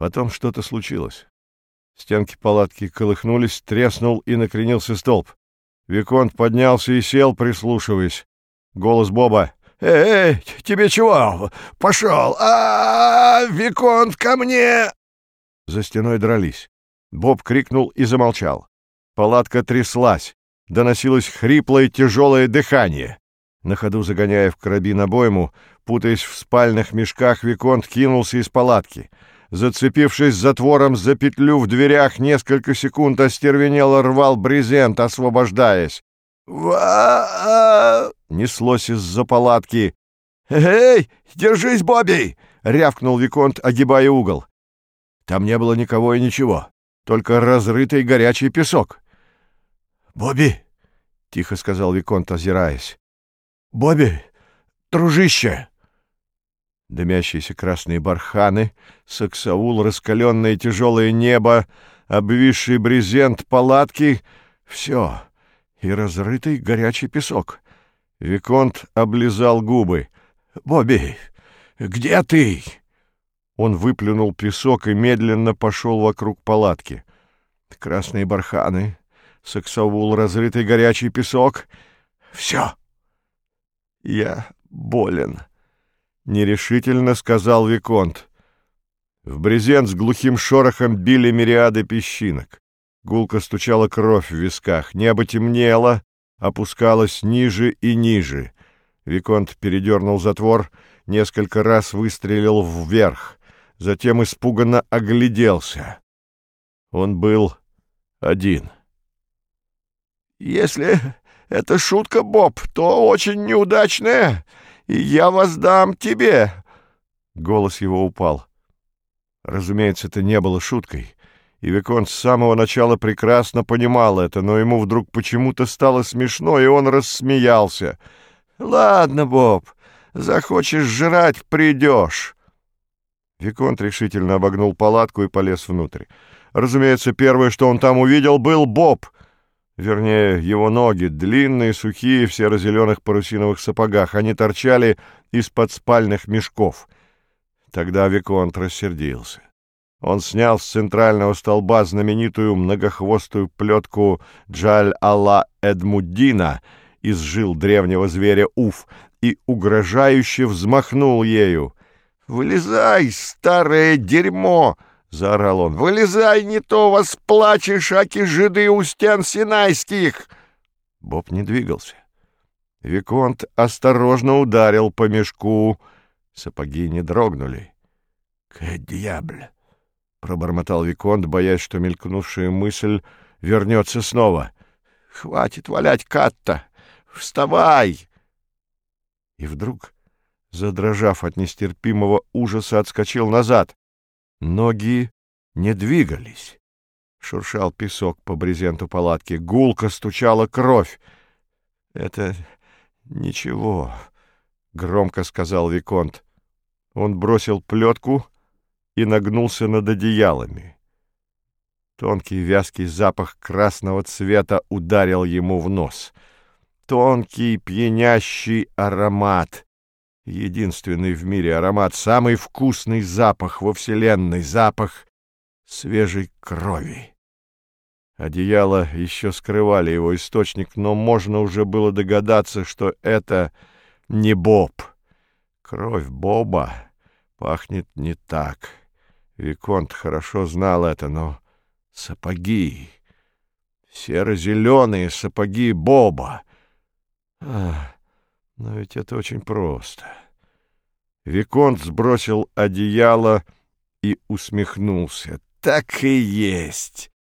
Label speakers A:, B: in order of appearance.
A: Потом что-то случилось. Стенки палатки колыхнулись, треснул и накренился столб. Виконт поднялся и сел, прислушиваясь. Голос Боба: «Эй, тебе чего? Пошел! Виконт, ко мне!» За стеной дрались. Боб крикнул и замолчал. Палатка тряслась. Доносилось хриплое тяжелое дыхание. На ходу загоняя в карабин обойму, путаясь в спальных мешках, Виконт кинулся из палатки. Зацепившись затвором за петлю в дверях, несколько секунд остервенело рвал брезент, освобождаясь. Неслось из-за палатки. «Эй, держись, Бобби!» — рявкнул Виконт, огибая угол. Там не было никого и ничего, только разрытый горячий песок. «Бобби!» — тихо сказал Виконт, озираясь. «Бобби, дружище!» Дымящиеся красные барханы, саксаул, раскаленное тяжелое небо, обвисший брезент палатки — все, и разрытый горячий песок. Виконт облизал губы. «Бобби, где ты?» Он выплюнул песок и медленно пошел вокруг палатки. Красные барханы, саксаул, разрытый горячий песок — все. «Я болен», — нерешительно сказал Виконт. В брезент с глухим шорохом били мириады песчинок. Гулко стучала кровь в висках, небо темнело, опускалось ниже и ниже. Виконт передернул затвор, несколько раз выстрелил вверх, затем испуганно огляделся. Он был один. «Если это шутка, Боб, то очень неудачная, и я воздам тебе!» Голос его упал. Разумеется, это не было шуткой, и Виконт с самого начала прекрасно понимал это, но ему вдруг почему-то стало смешно, и он рассмеялся. «Ладно, Боб, захочешь жрать — придешь». Виконт решительно обогнул палатку и полез внутрь. Разумеется, первое, что он там увидел, был Боб. Вернее, его ноги, длинные, сухие, в серо-зеленых парусиновых сапогах. Они торчали из-под спальных мешков. Тогда Виконт рассердился. Он снял с центрального столба знаменитую многохвостую плетку Джаль-Алла Эдмуддина из жил древнего зверя Уф и угрожающе взмахнул ею. «Вылезай, старое дерьмо!» — заорал он. «Вылезай, не то восплачешь, аки жиды у стен Синайских!» Боб не двигался. Виконт осторожно ударил по мешку. Сапоги не дрогнули. «Ке дьябль!» — пробормотал Виконт, боясь, что мелькнувшая мысль вернется снова. «Хватит валять, Катта! Вставай!» И вдруг, задрожав от нестерпимого ужаса, отскочил назад. Ноги не двигались. Шуршал песок по брезенту палатки, гулко стучала кровь. «Это ничего», — громко сказал Виконт. Он бросил плетку и нагнулся над одеялами. Тонкий вязкий запах красного цвета ударил ему в нос. Тонкий пьянящий аромат. Единственный в мире аромат, самый вкусный запах во вселенной, запах свежей крови. Одеяла еще скрывали его источник, но можно уже было догадаться, что это не Боб. Кровь Боба пахнет не так. Виконт хорошо знал это, но сапоги, серо-зеленые сапоги Боба. Но ведь это очень просто. Виконт сбросил одеяло и усмехнулся. Так и есть.